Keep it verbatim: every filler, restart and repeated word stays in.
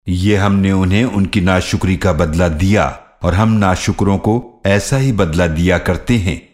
ये हमने उन्हें उनकी नाशुक्री का बदला दिया और हम नाशुक्रों को ऐसा ही बदला दिया करते हैं।